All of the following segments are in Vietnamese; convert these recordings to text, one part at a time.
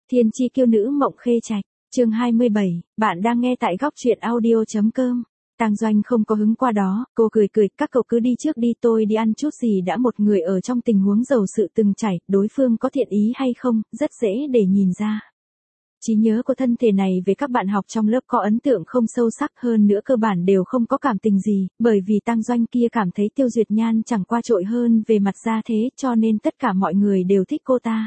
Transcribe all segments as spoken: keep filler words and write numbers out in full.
Thiên chi kiêu nữ Mộng Khê Trạch, chương hai mươi bảy, bạn đang nghe tại góc truyện audio.com. Tang Doanh không có hứng qua đó, cô cười cười, các cậu cứ đi trước đi, tôi đi ăn chút gì đã. Một người ở trong tình huống dầu sự từng trải, đối phương có thiện ý hay không, rất dễ để nhìn ra. Trí nhớ của thân thể này về các bạn học trong lớp có ấn tượng không sâu sắc, hơn nữa cơ bản đều không có cảm tình gì, bởi vì Tang Doanh kia cảm thấy Tiêu Duyệt Nhan chẳng qua trội hơn về mặt gia thế, cho nên tất cả mọi người đều thích cô ta.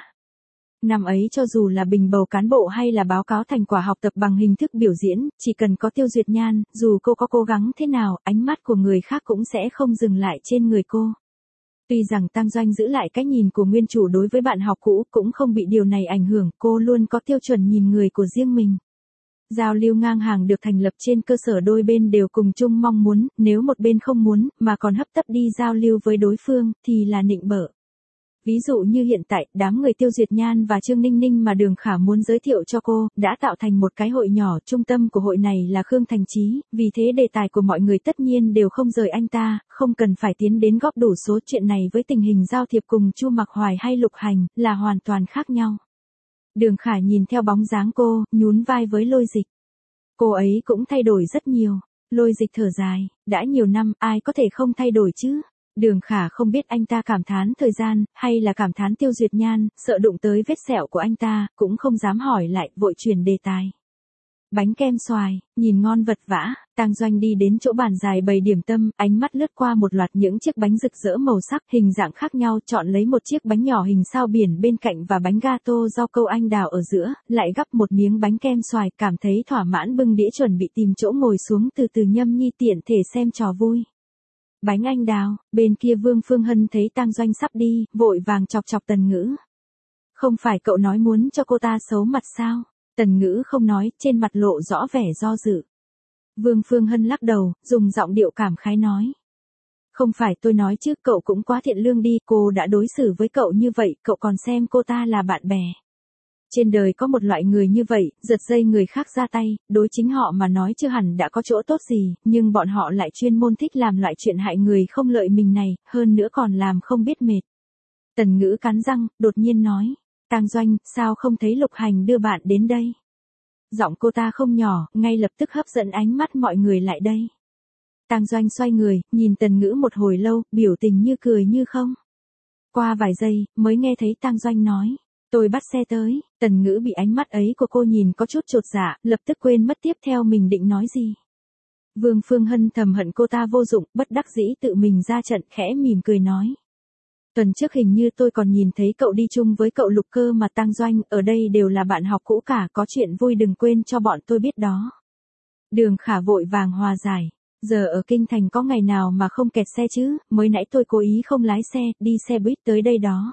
Năm ấy cho dù là bình bầu cán bộ hay là báo cáo thành quả học tập bằng hình thức biểu diễn, chỉ cần có Tiêu Duyệt Nhan, dù cô có cố gắng thế nào, ánh mắt của người khác cũng sẽ không dừng lại trên người cô. Tuy rằng Tang Doanh giữ lại cái nhìn của nguyên chủ đối với bạn học cũ, cũng không bị điều này ảnh hưởng, cô luôn có tiêu chuẩn nhìn người của riêng mình. Giao lưu ngang hàng được thành lập trên cơ sở đôi bên đều cùng chung mong muốn, nếu một bên không muốn, mà còn hấp tấp đi giao lưu với đối phương, thì là nịnh bợ. Ví dụ như hiện tại, đám người Tiêu Duyệt Nhan và Trương Ninh Ninh mà Đường Khả muốn giới thiệu cho cô, đã tạo thành một cái hội nhỏ, trung tâm của hội này là Khương Thành Chí, vì thế đề tài của mọi người tất nhiên đều không rời anh ta, không cần phải tiến đến góp đủ số. Chuyện này với tình hình giao thiệp cùng Chu Mặc Hoài hay Lục Hành, là hoàn toàn khác nhau. Đường Khả nhìn theo bóng dáng cô, nhún vai với Lôi Dịch. Cô ấy cũng thay đổi rất nhiều. Lôi Dịch thở dài, đã nhiều năm, ai có thể không thay đổi chứ? Đường Khả không biết anh ta cảm thán thời gian, hay là cảm thán Tiêu Duyệt Nhan, sợ đụng tới vết sẹo của anh ta, cũng không dám hỏi lại, vội chuyển đề tài. Bánh kem xoài, nhìn ngon vật vã. Tang Doanh đi đến chỗ bàn dài bày điểm tâm, ánh mắt lướt qua một loạt những chiếc bánh rực rỡ màu sắc, hình dạng khác nhau, chọn lấy một chiếc bánh nhỏ hình sao biển bên cạnh và bánh gato rau câu anh đào ở giữa, lại gắp một miếng bánh kem xoài, cảm thấy thỏa mãn bưng đĩa chuẩn bị tìm chỗ ngồi xuống từ từ nhâm nhi tiện thể xem trò vui. Bánh anh đào, bên kia Vương Phương Hân thấy Tang Doanh sắp đi, vội vàng chọc chọc Tần Ngữ. Không phải cậu nói muốn cho cô ta xấu mặt sao? Tần Ngữ không nói, trên mặt lộ rõ vẻ do dự. Vương Phương Hân lắc đầu, dùng giọng điệu cảm khái nói. Không phải tôi nói chứ, cậu cũng quá thiện lương đi, cô đã đối xử với cậu như vậy, cậu còn xem cô ta là bạn bè. Trên đời có một loại người như vậy, giật dây người khác ra tay, đối chính họ mà nói chưa hẳn đã có chỗ tốt gì, nhưng bọn họ lại chuyên môn thích làm loại chuyện hại người không lợi mình này, hơn nữa còn làm không biết mệt. Tần Ngữ cắn răng, đột nhiên nói, Tang Doanh, sao không thấy Lục Hành đưa bạn đến đây? Giọng cô ta không nhỏ, ngay lập tức hấp dẫn ánh mắt mọi người lại đây. Tang Doanh xoay người, nhìn Tần Ngữ một hồi lâu, biểu tình như cười như không. Qua vài giây, mới nghe thấy Tang Doanh nói. Tôi bắt xe tới. Tần Ngữ bị ánh mắt ấy của cô nhìn có chút chột dạ, lập tức quên mất tiếp theo mình định nói gì. Vương Phương Hân thầm hận cô ta vô dụng, bất đắc dĩ tự mình ra trận, khẽ mỉm cười nói. Tuần trước hình như tôi còn nhìn thấy cậu đi chung với cậu Lục cơ mà. Tang Doanh, ở đây đều là bạn học cũ cả, có chuyện vui đừng quên cho bọn tôi biết đó. Đường Khả vội vàng hòa giải. Giờ ở Kinh Thành có ngày nào mà không kẹt xe chứ, mới nãy tôi cố ý không lái xe, đi xe buýt tới đây đó.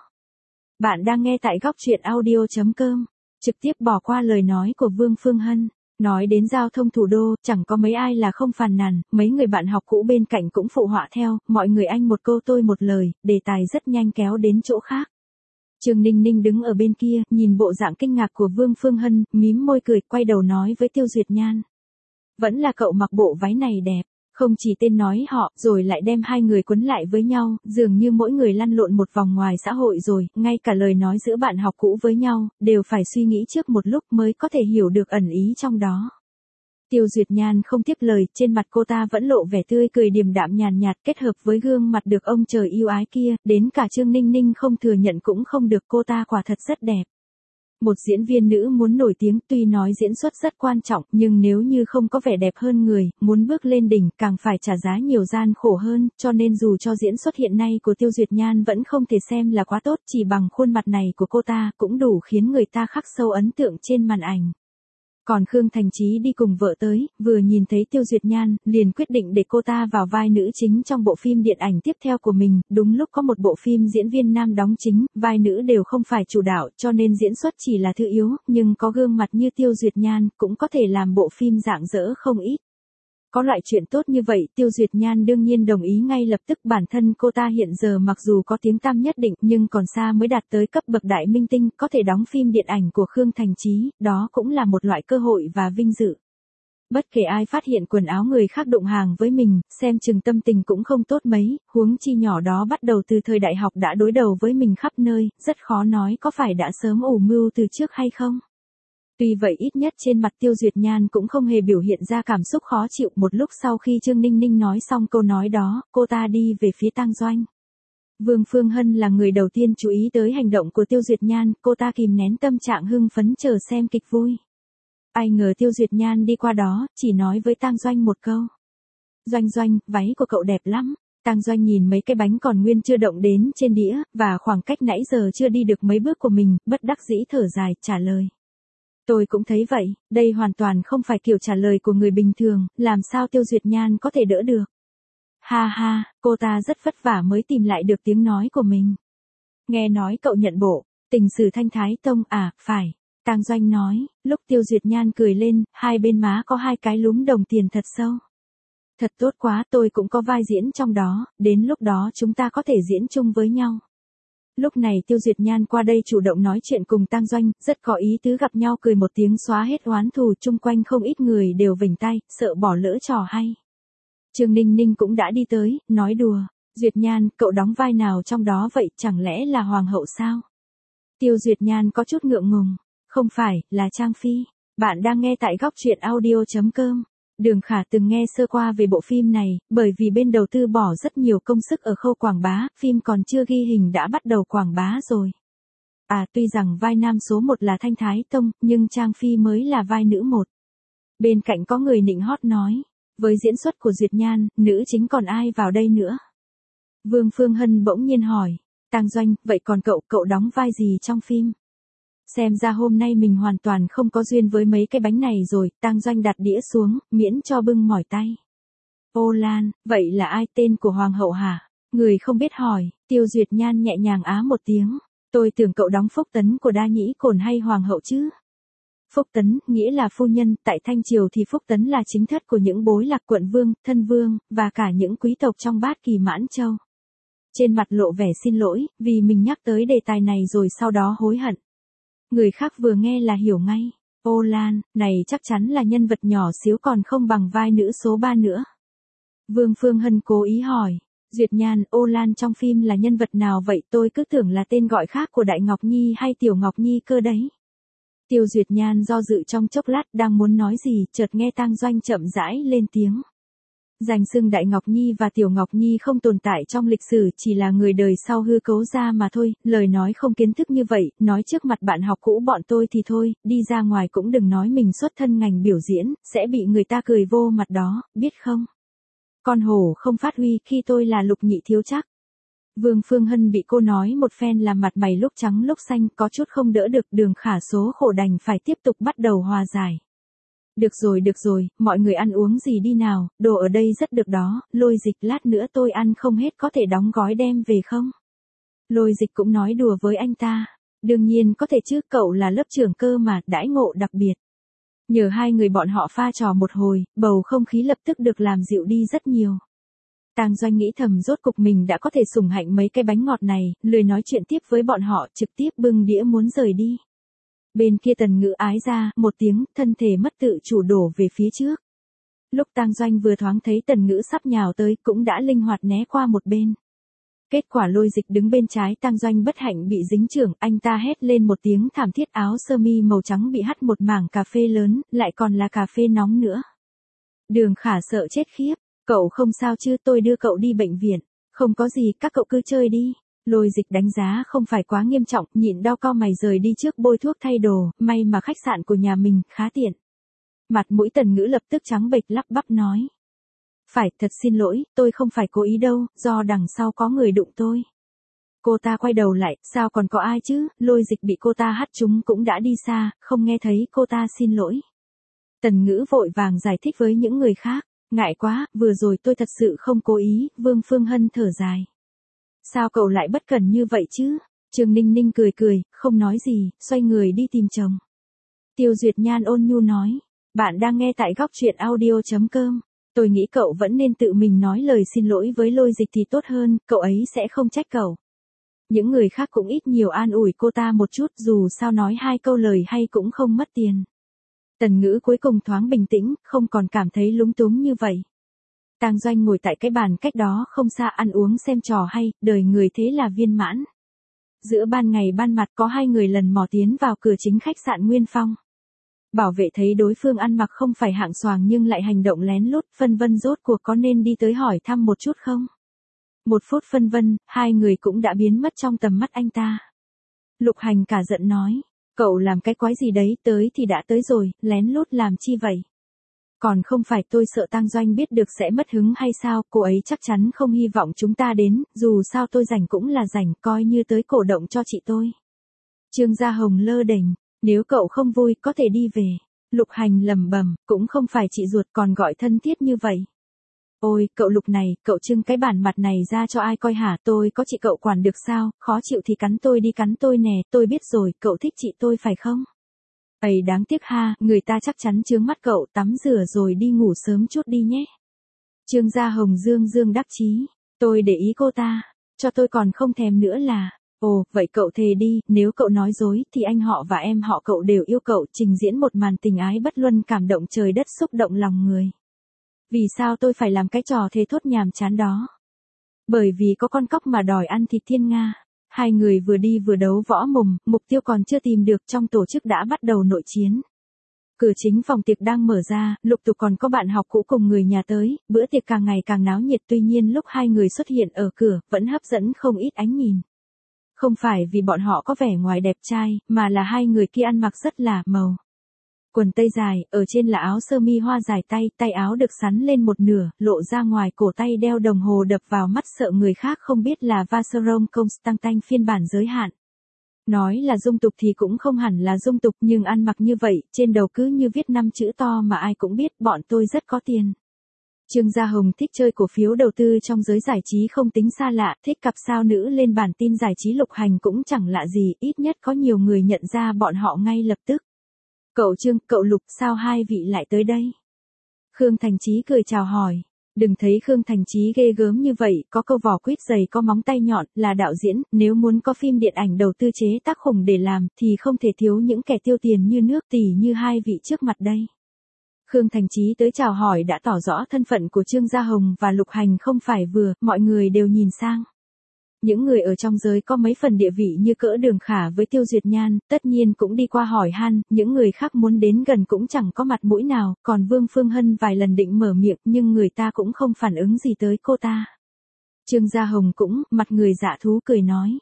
Bạn đang nghe tại góc truyện audio.com, trực tiếp bỏ qua lời nói của Vương Phương Hân. Nói đến giao thông thủ đô, chẳng có mấy ai là không phàn nàn, mấy người bạn học cũ bên cạnh cũng phụ họa theo, mọi người anh một câu tôi một lời, đề tài rất nhanh kéo đến chỗ khác. Trương Ninh Ninh đứng ở bên kia, nhìn bộ dạng kinh ngạc của Vương Phương Hân, mím môi cười, quay đầu nói với Tiêu Duyệt Nhan. Vẫn là cậu mặc bộ váy này đẹp. Không chỉ tên nói họ, rồi lại đem hai người quấn lại với nhau, dường như mỗi người lăn lộn một vòng ngoài xã hội rồi, ngay cả lời nói giữa bạn học cũ với nhau, đều phải suy nghĩ trước một lúc mới có thể hiểu được ẩn ý trong đó. Tiêu Duyệt Nhan không tiếp lời, trên mặt cô ta vẫn lộ vẻ tươi cười điềm đạm nhàn nhạt, kết hợp với gương mặt được ông trời yêu ái kia, đến cả Trương Ninh Ninh không thừa nhận cũng không được, cô ta quả thật rất đẹp. Một diễn viên nữ muốn nổi tiếng, tuy nói diễn xuất rất quan trọng, nhưng nếu như không có vẻ đẹp hơn người, muốn bước lên đỉnh, càng phải trả giá nhiều gian khổ hơn, cho nên dù cho diễn xuất hiện nay của Tiêu Duyệt Nhan vẫn không thể xem là quá tốt, chỉ bằng khuôn mặt này của cô ta, cũng đủ khiến người ta khắc sâu ấn tượng trên màn ảnh. Còn Khương Thành Chí đi cùng vợ tới, vừa nhìn thấy Tiêu Duyệt Nhan, liền quyết định để cô ta vào vai nữ chính trong bộ phim điện ảnh tiếp theo của mình, đúng lúc có một bộ phim diễn viên nam đóng chính, vai nữ đều không phải chủ đạo, cho nên diễn xuất chỉ là thứ yếu, nhưng có gương mặt như Tiêu Duyệt Nhan, cũng có thể làm bộ phim rạng rỡ không ít. Có loại chuyện tốt như vậy, Tiêu Duyệt Nhan đương nhiên đồng ý ngay lập tức. Bản thân cô ta hiện giờ mặc dù có tiếng tăm nhất định, nhưng còn xa mới đạt tới cấp bậc đại minh tinh, có thể đóng phim điện ảnh của Khương Thành Chí, đó cũng là một loại cơ hội và vinh dự. Bất kể ai phát hiện quần áo người khác đụng hàng với mình, xem chừng tâm tình cũng không tốt mấy, huống chi nhỏ đó bắt đầu từ thời đại học đã đối đầu với mình khắp nơi, rất khó nói có phải đã sớm ủ mưu từ trước hay không. Tuy vậy ít nhất trên mặt Tiêu Duyệt Nhan cũng không hề biểu hiện ra cảm xúc khó chịu. Một lúc sau khi Trương Ninh Ninh nói xong câu nói đó, cô ta đi về phía tang doanh. Vương Phương Hân là người đầu tiên chú ý tới hành động của Tiêu Duyệt Nhan, cô ta kìm nén tâm trạng hưng phấn chờ xem kịch vui. Ai ngờ Tiêu Duyệt Nhan đi qua đó, chỉ nói với tang doanh một câu. Doanh Doanh, váy của cậu đẹp lắm. Tang Doanh nhìn mấy cái bánh còn nguyên chưa động đến trên đĩa, và khoảng cách nãy giờ chưa đi được mấy bước của mình, bất đắc dĩ thở dài, trả lời. Tôi cũng thấy vậy, đây hoàn toàn không phải kiểu trả lời của người bình thường, làm sao Tiêu Duyệt Nhan có thể đỡ được. Ha ha, cô ta rất vất vả mới tìm lại được tiếng nói của mình. Nghe nói cậu nhận bộ, tình sử Thanh Thái Tông à, phải. Tang Doanh nói, lúc Tiêu Duyệt Nhan cười lên, hai bên má có hai cái lúm đồng tiền thật sâu. Thật tốt quá, tôi cũng có vai diễn trong đó, đến lúc đó chúng ta có thể diễn chung với nhau. Lúc này Tiêu Duyệt Nhan qua đây chủ động nói chuyện cùng Tang Doanh, rất có ý tứ gặp nhau cười một tiếng xóa hết oán thù, chung quanh không ít người đều vểnh tay, sợ bỏ lỡ trò hay. Trương Ninh Ninh cũng đã đi tới, nói đùa, Duyệt Nhan, cậu đóng vai nào trong đó vậy, chẳng lẽ là hoàng hậu sao? Tiêu Duyệt Nhan có chút ngượng ngùng, không phải, là Trang Phi. Bạn đang nghe tại góc truyện audio chấm com. Đường Khả từng nghe sơ qua về bộ phim này, bởi vì bên đầu tư bỏ rất nhiều công sức ở khâu quảng bá, phim còn chưa ghi hình đã bắt đầu quảng bá rồi. À, tuy rằng vai nam số một là Thanh Thái Tông, nhưng Trang Phi mới là vai nữ một. Bên cạnh có người nịnh hót nói, với diễn xuất của Duyệt Nhan, nữ chính còn ai vào đây nữa? Vương Phương Hân bỗng nhiên hỏi, Tang Doanh, vậy còn cậu, cậu đóng vai gì trong phim? Xem ra hôm nay mình hoàn toàn không có duyên với mấy cái bánh này rồi, Tang Doanh đặt đĩa xuống, miễn cho bưng mỏi tay. Ô Lan, vậy là ai, tên của hoàng hậu hả? Người không biết hỏi, Tiêu Duyệt Nhan nhẹ nhàng á một tiếng, tôi tưởng cậu đóng Phúc Tấn của Đa Nhĩ Cổn hay hoàng hậu chứ? Phúc Tấn, nghĩa là phu nhân, tại Thanh Triều thì Phúc Tấn là chính thất của những bối lạc quận vương, thân vương, và cả những quý tộc trong bát kỳ Mãn Châu. Trên mặt lộ vẻ xin lỗi, vì mình nhắc tới đề tài này rồi sau đó hối hận. Người khác vừa nghe là hiểu ngay. Ô Lan, này chắc chắn là nhân vật nhỏ xíu còn không bằng vai nữ số ba nữa. Vương Phương Hân cố ý hỏi, Duyệt Nhan, Ô Lan trong phim là nhân vật nào vậy, tôi cứ tưởng là tên gọi khác của Đại Ngọc Nhi hay Tiểu Ngọc Nhi cơ đấy. Tiêu Duyệt Nhan do dự trong chốc lát đang muốn nói gì, chợt nghe Tang Doanh chậm rãi lên tiếng. Danh xưng Đại Ngọc Nhi và Tiểu Ngọc Nhi không tồn tại trong lịch sử, chỉ là người đời sau hư cấu ra mà thôi, lời nói không kiến thức như vậy, nói trước mặt bạn học cũ bọn tôi thì thôi, đi ra ngoài cũng đừng nói mình xuất thân ngành biểu diễn, sẽ bị người ta cười vô mặt đó, biết không? Con hổ không phát huy khi tôi là Lục Nhị thiếu chắc. Vương Phương Hân bị cô nói một phen làm mặt mày lúc trắng lúc xanh, có chút không đỡ được, Đường Khả số khổ đành phải tiếp tục bắt đầu hòa giải. Được rồi được rồi, mọi người ăn uống gì đi nào, đồ ở đây rất được đó, Lôi Dịch, lát nữa tôi ăn không hết có thể đóng gói đem về không? Lôi Dịch cũng nói đùa với anh ta, đương nhiên có thể chứ, cậu là lớp trưởng cơ mà, đãi ngộ đặc biệt. Nhờ hai người bọn họ pha trò một hồi, bầu không khí lập tức được làm dịu đi rất nhiều. Tang Doanh nghĩ thầm rốt cục mình đã có thể sủng hạnh mấy cái bánh ngọt này, lười nói chuyện tiếp với bọn họ, trực tiếp bưng đĩa muốn rời đi. Bên kia Tần Ngữ ái ra, một tiếng, thân thể mất tự chủ đổ về phía trước. Lúc Tang Doanh vừa thoáng thấy Tần Ngữ sắp nhào tới, cũng đã linh hoạt né qua một bên. Kết quả Lôi Dịch đứng bên trái Tang Doanh bất hạnh bị dính chưởng, anh ta hét lên một tiếng thảm thiết, áo sơ mi màu trắng bị hắt một mảng cà phê lớn, lại còn là cà phê nóng nữa. Đường Khả sợ chết khiếp, cậu không sao chứ, tôi đưa cậu đi bệnh viện. Không có gì, các cậu cứ chơi đi. Lôi Dịch đánh giá không phải quá nghiêm trọng, nhịn đau cau mày rời đi trước bôi thuốc thay đồ, may mà khách sạn của nhà mình khá tiện. Mặt mũi Tần Ngữ lập tức trắng bệch, lắp bắp nói. Phải, thật xin lỗi, tôi không phải cố ý đâu, do đằng sau có người đụng tôi. Cô ta quay đầu lại, sao còn có ai chứ, Lôi Dịch bị cô ta hắt trúng cũng đã đi xa, không nghe thấy cô ta xin lỗi. Tần Ngữ vội vàng giải thích với những người khác, ngại quá, vừa rồi tôi thật sự không cố ý, Vương Phương Hân thở dài. Sao cậu lại bất cẩn như vậy chứ? Trương Ninh Ninh cười cười, không nói gì, xoay người đi tìm chồng. Tiêu Duyệt Nhan ôn nhu nói, bạn đang nghe tại góc truyện audio chấm com. Tôi nghĩ cậu vẫn nên tự mình nói lời xin lỗi với Lôi Dịch thì tốt hơn, cậu ấy sẽ không trách cậu. Những người khác cũng ít nhiều an ủi cô ta một chút, dù sao nói hai câu lời hay cũng không mất tiền. Tần Ngữ cuối cùng thoáng bình tĩnh, không còn cảm thấy lúng túng như vậy. Tang Doanh ngồi tại cái bàn cách đó không xa ăn uống xem trò hay, đời người thế là viên mãn. Giữa ban ngày ban mặt có hai người lần mò tiến vào cửa chính khách sạn Nguyên Phong. Bảo vệ thấy đối phương ăn mặc không phải hạng xoàng nhưng lại hành động lén lút, phân vân rốt cuộc có nên đi tới hỏi thăm một chút không? Một phút phân vân, hai người cũng đã biến mất trong tầm mắt anh ta. Lục Hành cả giận nói, cậu làm cái quái gì đấy, tới thì đã tới rồi, lén lút làm chi vậy? Còn không phải tôi sợ Tang Doanh biết được sẽ mất hứng hay sao, cô ấy chắc chắn không hy vọng chúng ta đến, dù sao tôi rảnh cũng là rảnh, coi như tới cổ động cho chị tôi. Trương Gia Hồng lơ đễnh, nếu cậu không vui có thể đi về. Lục Hành lẩm bẩm, cũng không phải chị ruột còn gọi thân thiết như vậy. Ôi, cậu Lục này, cậu trưng cái bản mặt này ra cho ai coi hả, tôi có chị cậu quản được sao, khó chịu thì cắn tôi đi cắn tôi nè, tôi biết rồi, cậu thích chị tôi phải không? Ây đáng tiếc ha, người ta chắc chắn chướng mắt cậu, tắm rửa rồi đi ngủ sớm chút đi nhé. Trương Gia Hồng dương dương đắc chí, tôi để ý cô ta, cho tôi còn không thèm nữa là, ồ, vậy cậu thề đi, nếu cậu nói dối thì anh họ và em họ cậu đều yêu cậu, trình diễn một màn tình ái bất luân cảm động trời đất xúc động lòng người. Vì sao tôi phải làm cái trò thề thốt nhàm chán đó? Bởi vì có con cóc mà đòi ăn thịt thiên nga. Hai người vừa đi vừa đấu võ mồm, mục tiêu còn chưa tìm được, trong tổ chức đã bắt đầu nội chiến. Cửa chính phòng tiệc đang mở ra, lục tục còn có bạn học cũ cùng người nhà tới, bữa tiệc càng ngày càng náo nhiệt, tuy nhiên lúc hai người xuất hiện ở cửa, vẫn hấp dẫn không ít ánh nhìn. Không phải vì bọn họ có vẻ ngoài đẹp trai, mà là hai người kia ăn mặc rất là màu. Quần tây dài, ở trên là áo sơ mi hoa dài tay, tay áo được xắn lên một nửa, lộ ra ngoài cổ tay đeo đồng hồ đập vào mắt sợ người khác không biết là Vacheron Constantin phiên bản giới hạn. Nói là dung tục thì cũng không hẳn là dung tục nhưng ăn mặc như vậy, trên đầu cứ như viết năm chữ to mà ai cũng biết bọn tôi rất có tiền. Trương Gia Hồng thích chơi cổ phiếu đầu tư trong giới giải trí không tính xa lạ, thích cặp sao nữ lên bản tin giải trí. Lục Hành cũng chẳng lạ gì, ít nhất có nhiều người nhận ra bọn họ ngay lập tức. Cậu Trương, cậu Lục, sao hai vị lại tới đây? Khương Thành Chí cười chào hỏi. Đừng thấy Khương Thành Chí ghê gớm như vậy, có câu vỏ quýt dày có móng tay nhọn, là đạo diễn, nếu muốn có phim điện ảnh đầu tư chế tác khủng để làm, thì không thể thiếu những kẻ tiêu tiền như nước, tỉ như hai vị trước mặt đây. Khương Thành Chí tới chào hỏi đã tỏ rõ thân phận của Trương Gia Hồng và Lục Hành không phải vừa, mọi người đều nhìn sang. Những người ở trong giới có mấy phần địa vị như cỡ Đường Khả với Tiêu Duyệt Nhan, tất nhiên cũng đi qua hỏi han, những người khác muốn đến gần cũng chẳng có mặt mũi nào, còn Vương Phương Hân vài lần định mở miệng nhưng người ta cũng không phản ứng gì tới cô ta. Trương Gia Hồng cũng, mặt người dạ thú cười nói.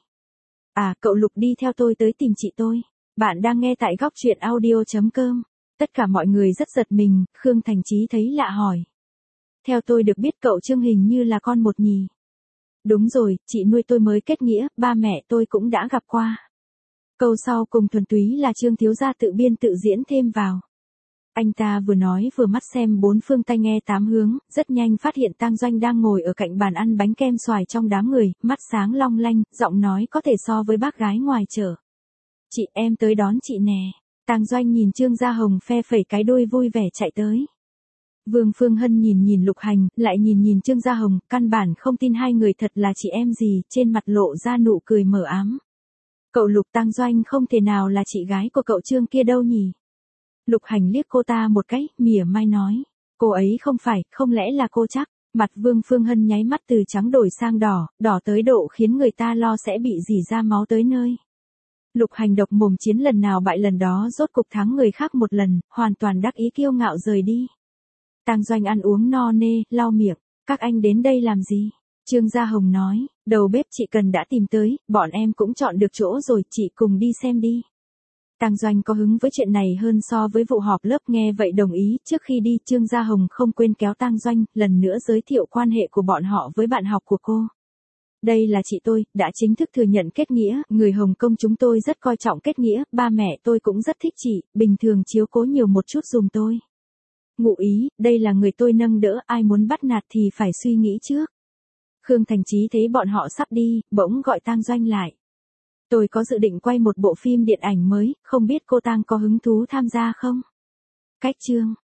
À, cậu Lục đi theo tôi tới tìm chị tôi. Bạn đang nghe tại góc truyện audio chấm com. Tất cả mọi người rất giật mình, Khương Thành Chí thấy lạ hỏi. Theo tôi được biết cậu Trương hình như là con một nhì. Đúng rồi, chị nuôi tôi mới kết nghĩa, ba mẹ tôi cũng đã gặp qua. Câu sau cùng thuần túy là Trương thiếu gia tự biên tự diễn thêm vào. Anh ta vừa nói vừa mắt xem bốn phương tai nghe tám hướng, rất nhanh phát hiện Tang Doanh đang ngồi ở cạnh bàn ăn bánh kem xoài trong đám người, mắt sáng long lanh, giọng nói có thể so với bác gái ngoài chợ. Chị, em tới đón chị nè. Tang Doanh nhìn Trương Gia Hồng phe phẩy cái đuôi vui vẻ chạy tới. Vương Phương Hân nhìn nhìn Lục Hành, lại nhìn nhìn Trương Gia Hồng, căn bản không tin hai người thật là chị em gì, trên mặt lộ ra nụ cười mờ ám. Cậu Lục, Tang Doanh không thể nào là chị gái của cậu Trương kia đâu nhỉ? Lục Hành liếc cô ta một cái, mỉa mai nói, cô ấy không phải, không lẽ là cô chắc? Mặt Vương Phương Hân nháy mắt từ trắng đổi sang đỏ, đỏ tới độ khiến người ta lo sẽ bị rỉ ra máu tới nơi. Lục Hành độc mồm chiến lần nào bại lần đó, rốt cục thắng người khác một lần, hoàn toàn đắc ý kiêu ngạo rời đi. Tang Doanh ăn uống no nê, lau miệng, các anh đến đây làm gì? Trương Gia Hồng nói, đầu bếp chị Cần đã tìm tới, bọn em cũng chọn được chỗ rồi, chị cùng đi xem đi. Tang Doanh có hứng với chuyện này hơn so với vụ họp lớp, nghe vậy đồng ý. Trước khi đi, Trương Gia Hồng không quên kéo Tang Doanh, lần nữa giới thiệu quan hệ của bọn họ với bạn học của cô. Đây là chị tôi, đã chính thức thừa nhận kết nghĩa, người Hồng Kông chúng tôi rất coi trọng kết nghĩa, ba mẹ tôi cũng rất thích chị, bình thường chiếu cố nhiều một chút dùm tôi. Ngụ ý, đây là người tôi nâng đỡ, ai muốn bắt nạt thì phải suy nghĩ trước. Khương Thành Chí thấy bọn họ sắp đi, bỗng gọi Tang Doanh lại. Tôi có dự định quay một bộ phim điện ảnh mới, không biết cô Tang có hứng thú tham gia không? Cách chương